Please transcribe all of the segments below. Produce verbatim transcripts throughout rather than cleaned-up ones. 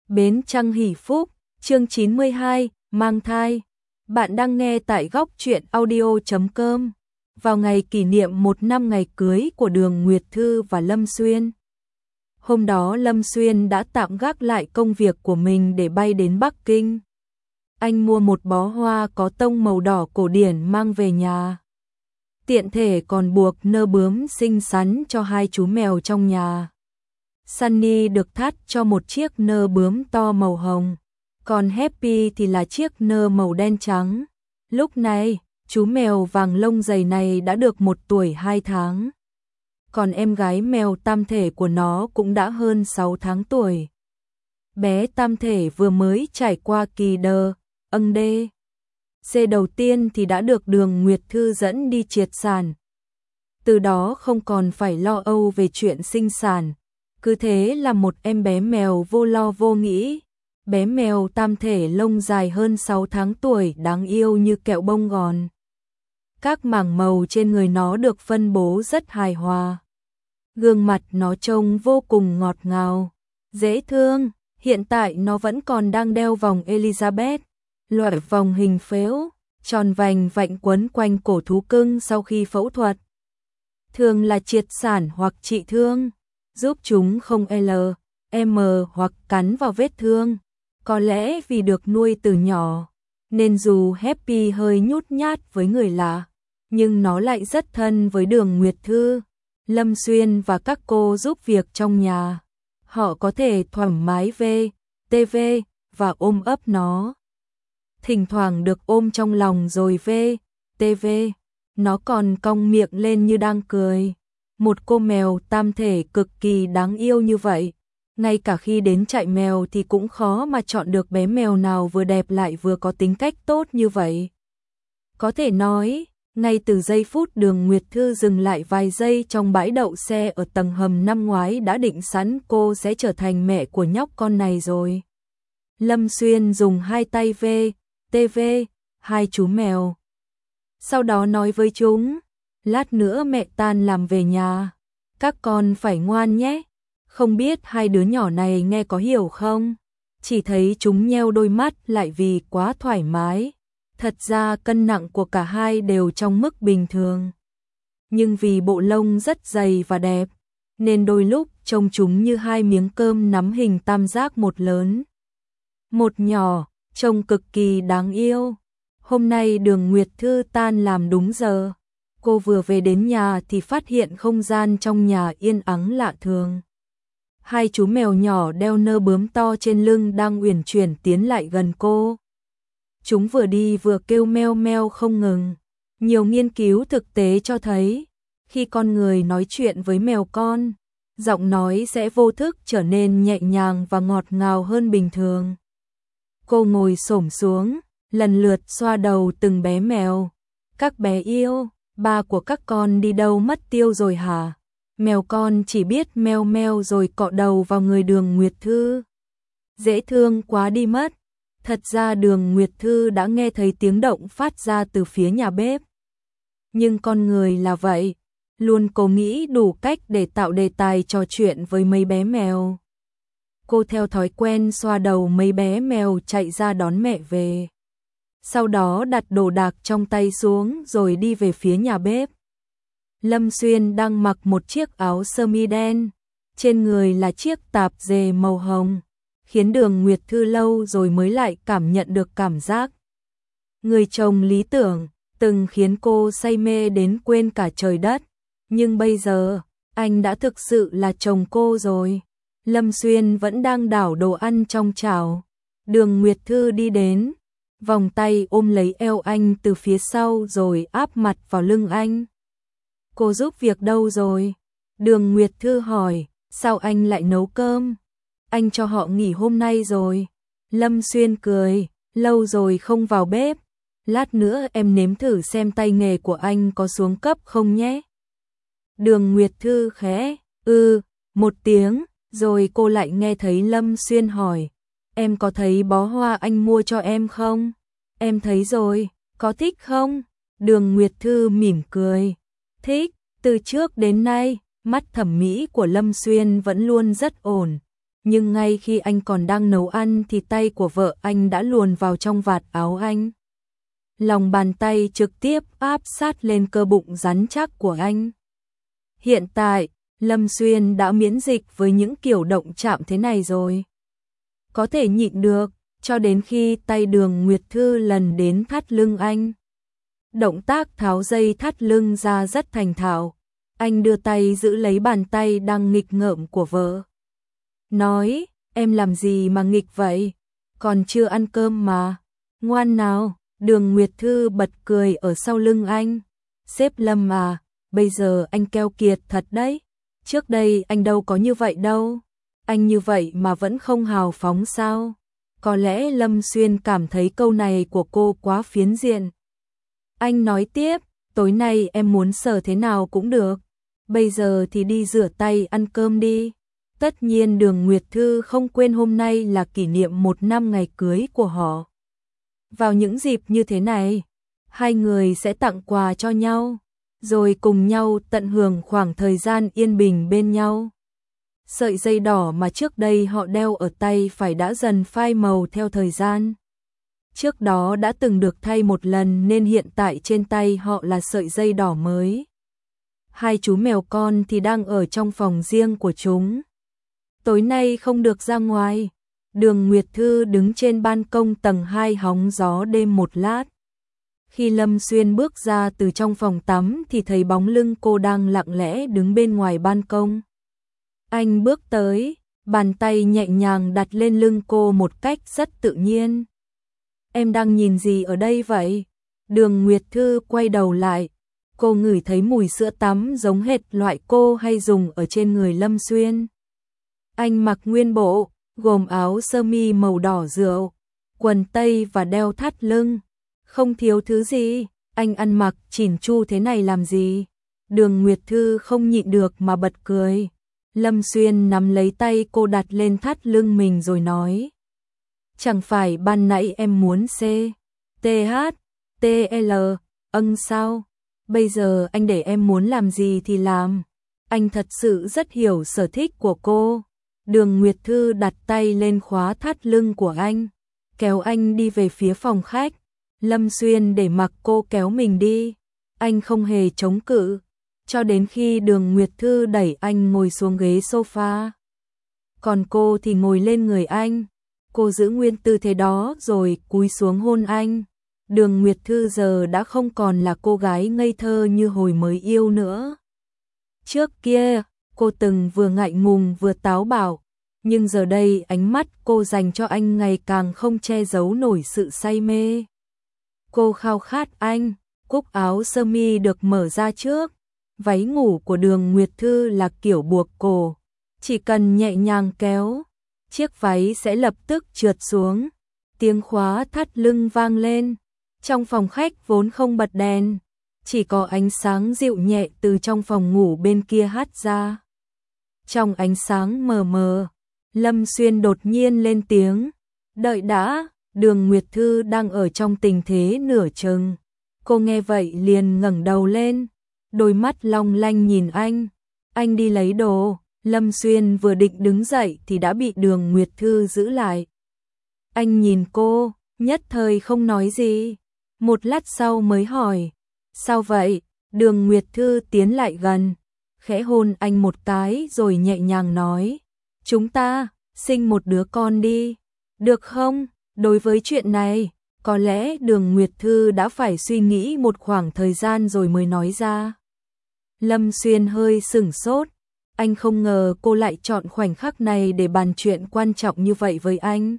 Bến Trăng Hỷ Phúc, chương chín mươi hai, mang thai. Bạn đang nghe tại góc truyện audio chấm com. Vào ngày kỷ niệm một năm ngày cưới của Đường Nguyệt Thư và Lâm Xuyên. Hôm đó Lâm Xuyên đã tạm gác lại công việc của mình để bay đến Bắc Kinh. Anh mua một bó hoa có tông màu đỏ cổ điển mang về nhà. Tiện thể còn buộc nơ bướm xinh xắn cho hai chú mèo trong nhà. Sunny được thắt cho một chiếc nơ bướm to màu hồng, còn Happy thì là chiếc nơ màu đen trắng. Lúc này, chú mèo vàng lông dày này đã được một tuổi hai tháng. Còn em gái mèo tam thể của nó cũng đã hơn sáu tháng tuổi. Bé tam thể vừa mới trải qua kỳ đờ, âng đê. C đầu tiên thì đã được Đường Nguyệt Thư dẫn đi triệt sản. Từ đó không còn phải lo âu về chuyện sinh sản. Cứ thế là một em bé mèo vô lo vô nghĩ. Bé mèo tam thể lông dài hơn sáu tháng tuổi, đáng yêu như kẹo bông gòn. Các mảng màu trên người nó được phân bố rất hài hòa. Gương mặt nó trông vô cùng ngọt ngào, dễ thương. Hiện tại nó vẫn còn đang đeo vòng Elizabeth, loại vòng hình phễu, tròn vành vạnh quấn quanh cổ thú cưng sau khi phẫu thuật. Thường là triệt sản hoặc trị thương, giúp chúng không L, M hoặc cắn vào vết thương. Có lẽ vì được nuôi từ nhỏ, nên dù Happy hơi nhút nhát với người lạ, nhưng nó lại rất thân với Đường Nguyệt Thư, Lâm Xuyên và các cô giúp việc trong nhà. Họ có thể thoải mái về ti vi và ôm ấp nó. Thỉnh thoảng được ôm trong lòng rồi về ti vi, nó còn cong miệng lên như đang cười. Một cô mèo tam thể cực kỳ đáng yêu như vậy, ngay cả khi đến trại mèo thì cũng khó mà chọn được bé mèo nào vừa đẹp lại vừa có tính cách tốt như vậy. Có thể nói, ngay từ giây phút Đường Nguyệt Thư dừng lại vài giây trong bãi đậu xe ở tầng hầm năm ngoái đã định sẵn cô sẽ trở thành mẹ của nhóc con này rồi. Lâm Xuyên dùng hai tay về ti vi hai chú mèo. Sau đó nói với chúng, lát nữa mẹ tan làm về nhà, các con phải ngoan nhé. Không biết hai đứa nhỏ này nghe có hiểu không? Chỉ thấy chúng nheo đôi mắt lại vì quá thoải mái. Thật ra cân nặng của cả hai đều trong mức bình thường. Nhưng vì bộ lông rất dày và đẹp, nên đôi lúc trông chúng như hai miếng cơm nắm hình tam giác, một lớn, một nhỏ, trông cực kỳ đáng yêu. Hôm nay Đường Nguyệt Thư tan làm đúng giờ. Cô vừa về đến nhà thì phát hiện không gian trong nhà yên ắng lạ thường. Hai chú mèo nhỏ đeo nơ bướm to trên lưng đang uyển chuyển tiến lại gần cô. Chúng vừa đi vừa kêu meo meo không ngừng. Nhiều nghiên cứu thực tế cho thấy, khi con người nói chuyện với mèo con, giọng nói sẽ vô thức trở nên nhẹ nhàng và ngọt ngào hơn bình thường. Cô ngồi xổm xuống, lần lượt xoa đầu từng bé mèo. Các bé yêu, ba của các con đi đâu mất tiêu rồi hả? Mèo con chỉ biết meo meo rồi cọ đầu vào người Đường Nguyệt Thư. Dễ thương quá đi mất. Thật ra Đường Nguyệt Thư đã nghe thấy tiếng động phát ra từ phía nhà bếp. Nhưng con người là vậy, luôn cố nghĩ đủ cách để tạo đề tài trò chuyện với mấy bé mèo. Cô theo thói quen xoa đầu mấy bé mèo chạy ra đón mẹ về. Sau đó đặt đồ đạc trong tay xuống rồi đi về phía nhà bếp. Lâm Xuyên đang mặc một chiếc áo sơ mi đen, trên người là chiếc tạp dề màu hồng, khiến Đường Nguyệt Thư lâu rồi mới lại cảm nhận được cảm giác người chồng lý tưởng, từng khiến cô say mê đến quên cả trời đất. Nhưng bây giờ, anh đã thực sự là chồng cô rồi. Lâm Xuyên vẫn đang đảo đồ ăn trong chảo. Đường Nguyệt Thư đi đến, vòng tay ôm lấy eo anh từ phía sau rồi áp mặt vào lưng anh. Cô giúp việc đâu rồi? Đường Nguyệt Thư hỏi, sao anh lại nấu cơm? Anh cho họ nghỉ hôm nay rồi. Lâm Xuyên cười, lâu rồi không vào bếp. Lát nữa em nếm thử xem tay nghề của anh có xuống cấp không nhé. Đường Nguyệt Thư khẽ, ư, một tiếng, rồi cô lại nghe thấy Lâm Xuyên hỏi, em có thấy bó hoa anh mua cho em không? Em thấy rồi, có thích không? Đường Nguyệt Thư mỉm cười, thích. Từ trước đến nay, mắt thẩm mỹ của Lâm Xuyên vẫn luôn rất ổn. nhưng ngay khi anh còn đang nấu ăn thì tay của vợ anh đã luồn vào trong vạt áo anh. Lòng bàn tay trực tiếp áp sát lên cơ bụng rắn chắc của anh. Hiện tại, Lâm Xuyên đã miễn dịch với những kiểu động chạm thế này rồi. Có thể nhịn được, cho đến khi tay Đường Nguyệt Thư lần đến thắt lưng anh. Động tác tháo dây thắt lưng ra rất thành thạo. Anh đưa tay giữ lấy bàn tay đang nghịch ngợm của vợ. Nói, em làm gì mà nghịch vậy? Còn chưa ăn cơm mà. Ngoan nào, Đường Nguyệt Thư bật cười ở sau lưng anh. Sếp Lâm à, bây giờ anh keo kiệt thật đấy. Trước đây anh đâu có như vậy đâu. Anh như vậy mà vẫn không hào phóng sao? Có lẽ Lâm Xuyên cảm thấy câu này của cô quá phiến diện. Anh nói tiếp, tối nay em muốn sờ thế nào cũng được. Bây giờ thì đi rửa tay ăn cơm đi. Tất nhiên Đường Nguyệt Thư không quên hôm nay là kỷ niệm một năm ngày cưới của họ. Vào những dịp như thế này, hai người sẽ tặng quà cho nhau, rồi cùng nhau tận hưởng khoảng thời gian yên bình bên nhau. Sợi dây đỏ mà trước đây họ đeo ở tay phải đã dần phai màu theo thời gian. Trước đó đã từng được thay một lần nên hiện tại trên tay họ là sợi dây đỏ mới. Hai chú mèo con thì đang ở trong phòng riêng của chúng. Tối nay không được ra ngoài. Đường Nguyệt Thư đứng trên ban công tầng hai hóng gió đêm một lát. Khi Lâm Xuyên bước ra từ trong phòng tắm thì thấy bóng lưng cô đang lặng lẽ đứng bên ngoài ban công. Anh bước tới, bàn tay nhẹ nhàng đặt lên lưng cô một cách rất tự nhiên. Em đang nhìn gì ở đây vậy? Đường Nguyệt Thư quay đầu lại. Cô ngửi thấy mùi sữa tắm giống hệt loại cô hay dùng ở trên người Lâm Xuyên. Anh mặc nguyên bộ, gồm áo sơ mi màu đỏ rượu, quần tây và đeo thắt lưng. Không thiếu thứ gì, anh ăn mặc chỉn chu thế này làm gì? Đường Nguyệt Thư không nhịn được mà bật cười. Lâm Xuyên nắm lấy tay cô đặt lên thắt lưng mình rồi nói. Chẳng phải ban nãy em muốn C, T H, T L, âng sao? Bây giờ anh để em muốn làm gì thì làm. Anh thật sự rất hiểu sở thích của cô. Đường Nguyệt Thư đặt tay lên khóa thắt lưng của anh, kéo anh đi về phía phòng khách. Lâm Xuyên để mặc cô kéo mình đi. Anh không hề chống cự, cho đến khi Đường Nguyệt Thư đẩy anh ngồi xuống ghế sofa. Còn cô thì ngồi lên người anh. Cô giữ nguyên tư thế đó rồi cúi xuống hôn anh. Đường Nguyệt Thư giờ đã không còn là cô gái ngây thơ như hồi mới yêu nữa. Trước kia, cô từng vừa ngại ngùng vừa táo bạo, nhưng giờ đây ánh mắt cô dành cho anh ngày càng không che giấu nổi sự say mê. Cô khao khát anh. Cúc áo sơ mi được mở ra trước. Váy ngủ của Đường Nguyệt Thư là kiểu buộc cổ, chỉ cần nhẹ nhàng kéo, chiếc váy sẽ lập tức trượt xuống. Tiếng khóa thắt lưng vang lên. Trong phòng khách vốn không bật đèn, chỉ có ánh sáng dịu nhẹ từ trong phòng ngủ bên kia hắt ra. Trong ánh sáng mờ mờ, Lâm Xuyên đột nhiên lên tiếng. Đợi đã. Đường Nguyệt Thư đang ở trong tình thế nửa chừng. Cô nghe vậy liền ngẩng đầu lên, đôi mắt long lanh nhìn anh. Anh đi lấy đồ. Lâm Xuyên vừa định đứng dậy thì đã bị Đường Nguyệt Thư giữ lại. Anh nhìn cô, nhất thời không nói gì. Một lát sau mới hỏi. Sao vậy? Đường Nguyệt Thư tiến lại gần, khẽ hôn anh một cái rồi nhẹ nhàng nói. Chúng ta sinh một đứa con đi, được không? Đối với chuyện này, có lẽ Đường Nguyệt Thư đã phải suy nghĩ một khoảng thời gian rồi mới nói ra. Lâm Xuyên hơi sửng sốt. Anh không ngờ cô lại chọn khoảnh khắc này để bàn chuyện quan trọng như vậy với anh.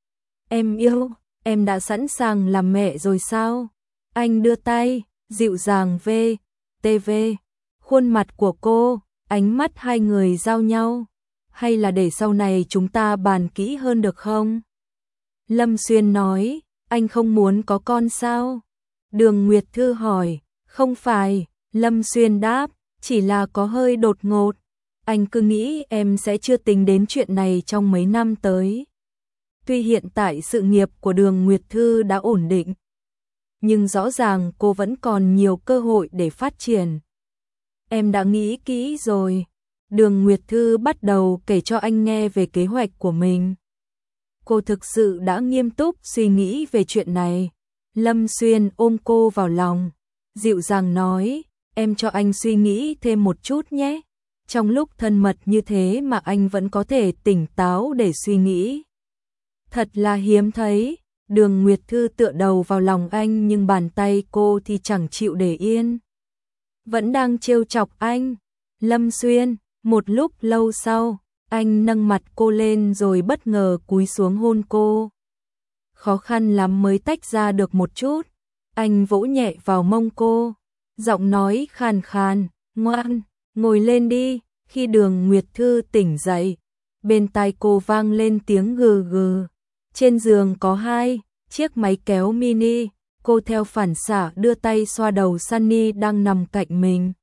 Em yêu, em đã sẵn sàng làm mẹ rồi sao? Anh đưa tay, dịu dàng về, tê vê. Khuôn mặt của cô, ánh mắt hai người giao nhau. Hay là để sau này chúng ta bàn kỹ hơn được không? Lâm Xuyên nói, anh không muốn có con sao? Đường Nguyệt Thư hỏi, không phải. Lâm Xuyên đáp, chỉ là có hơi đột ngột. Anh cứ nghĩ em sẽ chưa tính đến chuyện này trong mấy năm tới. Tuy hiện tại sự nghiệp của Đường Nguyệt Thư đã ổn định, nhưng rõ ràng cô vẫn còn nhiều cơ hội để phát triển. Em đã nghĩ kỹ rồi. Đường Nguyệt Thư bắt đầu kể cho anh nghe về kế hoạch của mình. Cô thực sự đã nghiêm túc suy nghĩ về chuyện này. Lâm Xuyên ôm cô vào lòng, dịu dàng nói, em cho anh suy nghĩ thêm một chút nhé. Trong lúc thân mật như thế mà anh vẫn có thể tỉnh táo để suy nghĩ. Thật là hiếm thấy. Đường Nguyệt Thư tựa đầu vào lòng anh nhưng bàn tay cô thì chẳng chịu để yên. Vẫn đang trêu chọc anh. Lâm Xuyên, một lúc lâu sau, anh nâng mặt cô lên rồi bất ngờ cúi xuống hôn cô. Khó khăn lắm mới tách ra được một chút. Anh vỗ nhẹ vào mông cô, giọng nói khàn khàn, ngoan, ngồi lên đi. Khi Đường Nguyệt Thư tỉnh dậy, bên tai cô vang lên tiếng gừ gừ. Trên giường có hai chiếc máy kéo mini, cô theo phản xạ đưa tay xoa đầu Sunny đang nằm cạnh mình.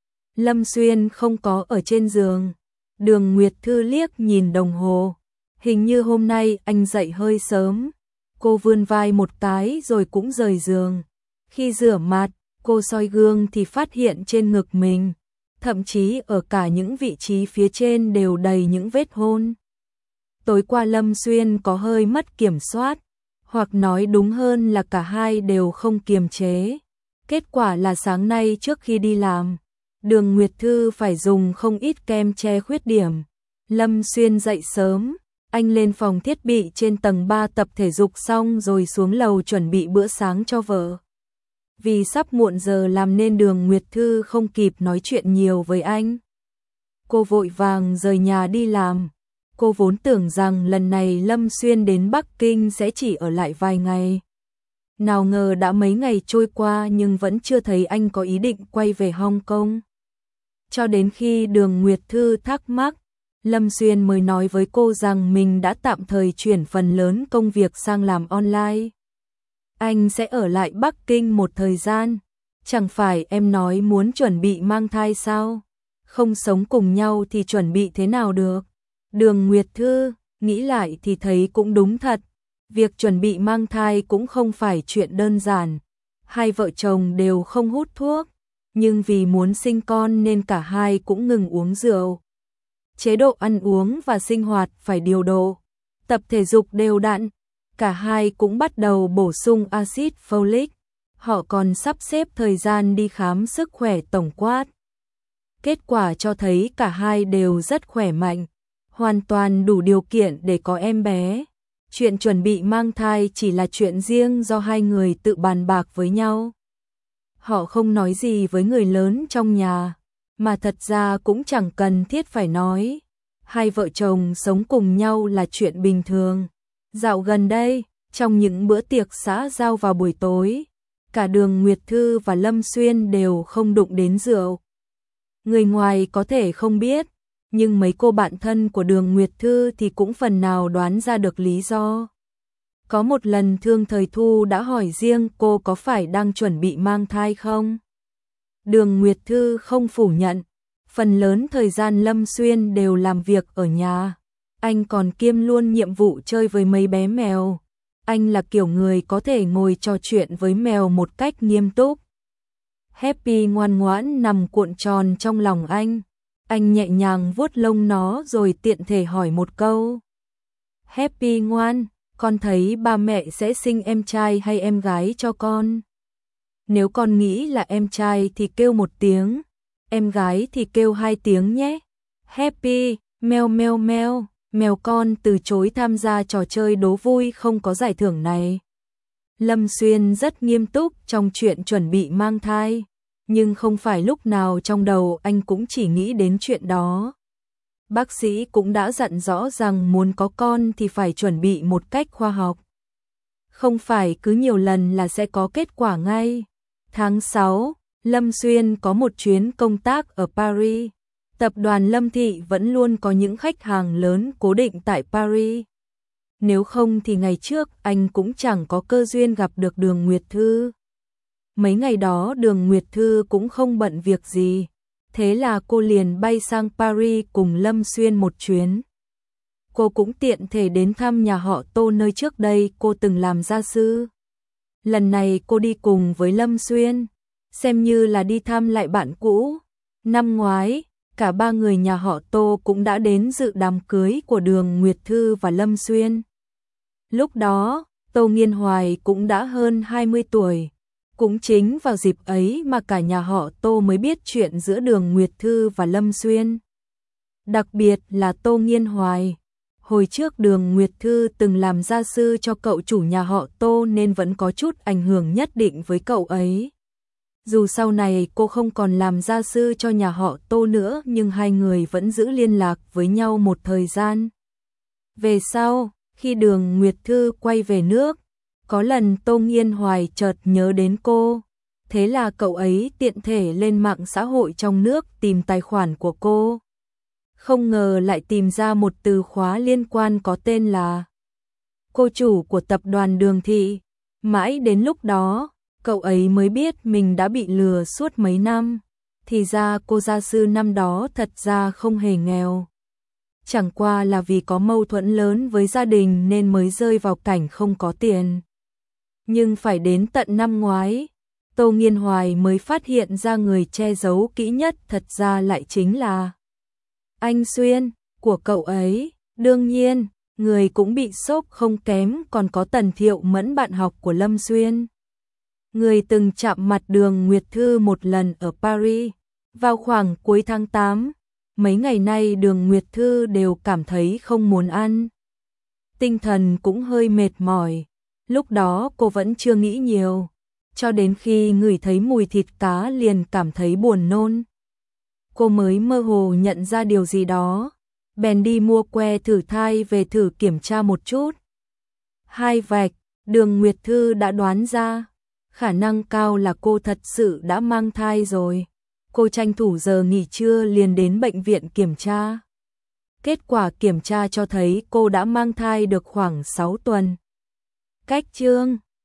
Lâm Xuyên không có ở trên giường. Đường Nguyệt Thư liếc nhìn đồng hồ, hình như hôm nay anh dậy hơi sớm. Cô vươn vai một cái rồi cũng rời giường. Khi rửa mặt, cô soi gương thì phát hiện trên ngực mình, thậm chí ở cả những vị trí phía trên đều đầy những vết hôn. Tối qua Lâm Xuyên có hơi mất kiểm soát, hoặc nói đúng hơn là cả hai đều không kiềm chế. Kết quả là sáng nay trước khi đi làm, Đường Nguyệt Thư phải dùng không ít kem che khuyết điểm. Lâm Xuyên dậy sớm, anh lên phòng thiết bị trên tầng ba tập thể dục xong rồi xuống lầu chuẩn bị bữa sáng cho vợ. Vì sắp muộn giờ làm nên Đường Nguyệt Thư không kịp nói chuyện nhiều với anh. Cô vội vàng rời nhà đi làm. Cô vốn tưởng rằng lần này Lâm Xuyên đến Bắc Kinh sẽ chỉ ở lại vài ngày. Nào ngờ đã mấy ngày trôi qua nhưng vẫn chưa thấy anh có ý định quay về Hong Kong. Cho đến khi Đường Nguyệt Thư thắc mắc, Lâm Xuyên mới nói với cô rằng mình đã tạm thời chuyển phần lớn công việc sang làm online. Anh sẽ ở lại Bắc Kinh một thời gian. Chẳng phải em nói muốn chuẩn bị mang thai sao? Không sống cùng nhau thì chuẩn bị thế nào được? Đường Nguyệt Thư nghĩ lại thì thấy cũng đúng thật. Việc chuẩn bị mang thai cũng không phải chuyện đơn giản. Hai vợ chồng đều không hút thuốc, nhưng vì muốn sinh con nên cả hai cũng ngừng uống rượu. Chế độ ăn uống và sinh hoạt phải điều độ, tập thể dục đều đặn. Cả hai cũng bắt đầu bổ sung axit folic. Họ còn sắp xếp thời gian đi khám sức khỏe tổng quát. Kết quả cho thấy cả hai đều rất khỏe mạnh, hoàn toàn đủ điều kiện để có em bé. Chuyện chuẩn bị mang thai chỉ là chuyện riêng do hai người tự bàn bạc với nhau. Họ không nói gì với người lớn trong nhà, mà thật ra cũng chẳng cần thiết phải nói. Hai vợ chồng sống cùng nhau là chuyện bình thường. Dạo gần đây, trong những bữa tiệc xã giao vào buổi tối, cả Đường Nguyệt Thư và Lâm Xuyên đều không đụng đến rượu. Người ngoài có thể không biết, nhưng mấy cô bạn thân của Đường Nguyệt Thư thì cũng phần nào đoán ra được lý do. Có một lần Thương Thời Thu đã hỏi riêng cô có phải đang chuẩn bị mang thai không? Đường Nguyệt Thư không phủ nhận, phần lớn thời gian Lâm Xuyên đều làm việc ở nhà. Anh còn kiêm luôn nhiệm vụ chơi với mấy bé mèo. Anh là kiểu người có thể ngồi trò chuyện với mèo một cách nghiêm túc. Happy ngoan ngoãn nằm cuộn tròn trong lòng anh. Anh nhẹ nhàng vuốt lông nó rồi tiện thể hỏi một câu. Happy ngoan, con thấy ba mẹ sẽ sinh em trai hay em gái cho con? Nếu con nghĩ là em trai thì kêu một tiếng, em gái thì kêu hai tiếng nhé. Happy, meo meo meo, mèo con từ chối tham gia trò chơi đố vui không có giải thưởng này. Lâm Xuyên rất nghiêm túc trong chuyện chuẩn bị mang thai, nhưng không phải lúc nào trong đầu anh cũng chỉ nghĩ đến chuyện đó. Bác sĩ cũng đã dặn rõ rằng muốn có con thì phải chuẩn bị một cách khoa học. Không phải cứ nhiều lần là sẽ có kết quả ngay. Tháng sáu, Lâm Xuyên có một chuyến công tác ở Paris. Tập đoàn Lâm Thị vẫn luôn có những khách hàng lớn cố định tại Paris. Nếu không thì ngày trước anh cũng chẳng có cơ duyên gặp được Đường Nguyệt Thư. Mấy ngày đó Đường Nguyệt Thư cũng không bận việc gì. Thế là cô liền bay sang Paris cùng Lâm Xuyên một chuyến. Cô cũng tiện thể đến thăm nhà họ Tô nơi trước đây cô từng làm gia sư. Lần này cô đi cùng với Lâm Xuyên, xem như là đi thăm lại bạn cũ. Năm ngoái, cả ba người nhà họ Tô cũng đã đến dự đám cưới của Đường Nguyệt Thư và Lâm Xuyên. Lúc đó, Tô Nghiên Hoài cũng đã hơn hai mươi tuổi. Cũng chính vào dịp ấy mà cả nhà họ Tô mới biết chuyện giữa Đường Nguyệt Thư và Lâm Xuyên. Đặc biệt là Tô Nghiên Hoài. Hồi trước Đường Nguyệt Thư từng làm gia sư cho cậu chủ nhà họ Tô nên vẫn có chút ảnh hưởng nhất định với cậu ấy. Dù sau này cô không còn làm gia sư cho nhà họ Tô nữa nhưng hai người vẫn giữ liên lạc với nhau một thời gian. Về sau, khi Đường Nguyệt Thư quay về nước, có lần Tô Nghiên Hoài chợt nhớ đến cô. Thế là cậu ấy tiện thể lên mạng xã hội trong nước tìm tài khoản của cô. Không ngờ lại tìm ra một từ khóa liên quan có tên là cô chủ của tập đoàn Đường Thị. Mãi đến lúc đó, cậu ấy mới biết mình đã bị lừa suốt mấy năm. Thì ra cô gia sư năm đó thật ra không hề nghèo. Chẳng qua là vì có mâu thuẫn lớn với gia đình nên mới rơi vào cảnh không có tiền. Nhưng phải đến tận năm ngoái, Tô Nghiên Hoài mới phát hiện ra người che giấu kỹ nhất thật ra lại chính là anh Xuyên của cậu ấy. Đương nhiên, người cũng bị sốc không kém còn có Tần Thiệu Mẫn, bạn học của Lâm Xuyên. Người từng chạm mặt Đường Nguyệt Thư một lần ở Paris, vào khoảng cuối tháng tám. Mấy ngày nay Đường Nguyệt Thư đều cảm thấy không muốn ăn. Tinh thần cũng hơi mệt mỏi. Lúc đó cô vẫn chưa nghĩ nhiều, cho đến khi ngửi thấy mùi thịt cá liền cảm thấy buồn nôn. Cô mới mơ hồ nhận ra điều gì đó, bèn đi mua que thử thai về thử kiểm tra một chút. Hai vạch, Đường Nguyệt Thư đã đoán ra, khả năng cao là cô thật sự đã mang thai rồi. Cô tranh thủ giờ nghỉ trưa liền đến bệnh viện kiểm tra. Kết quả kiểm tra cho thấy cô đã mang thai được khoảng sáu tuần. Cách chương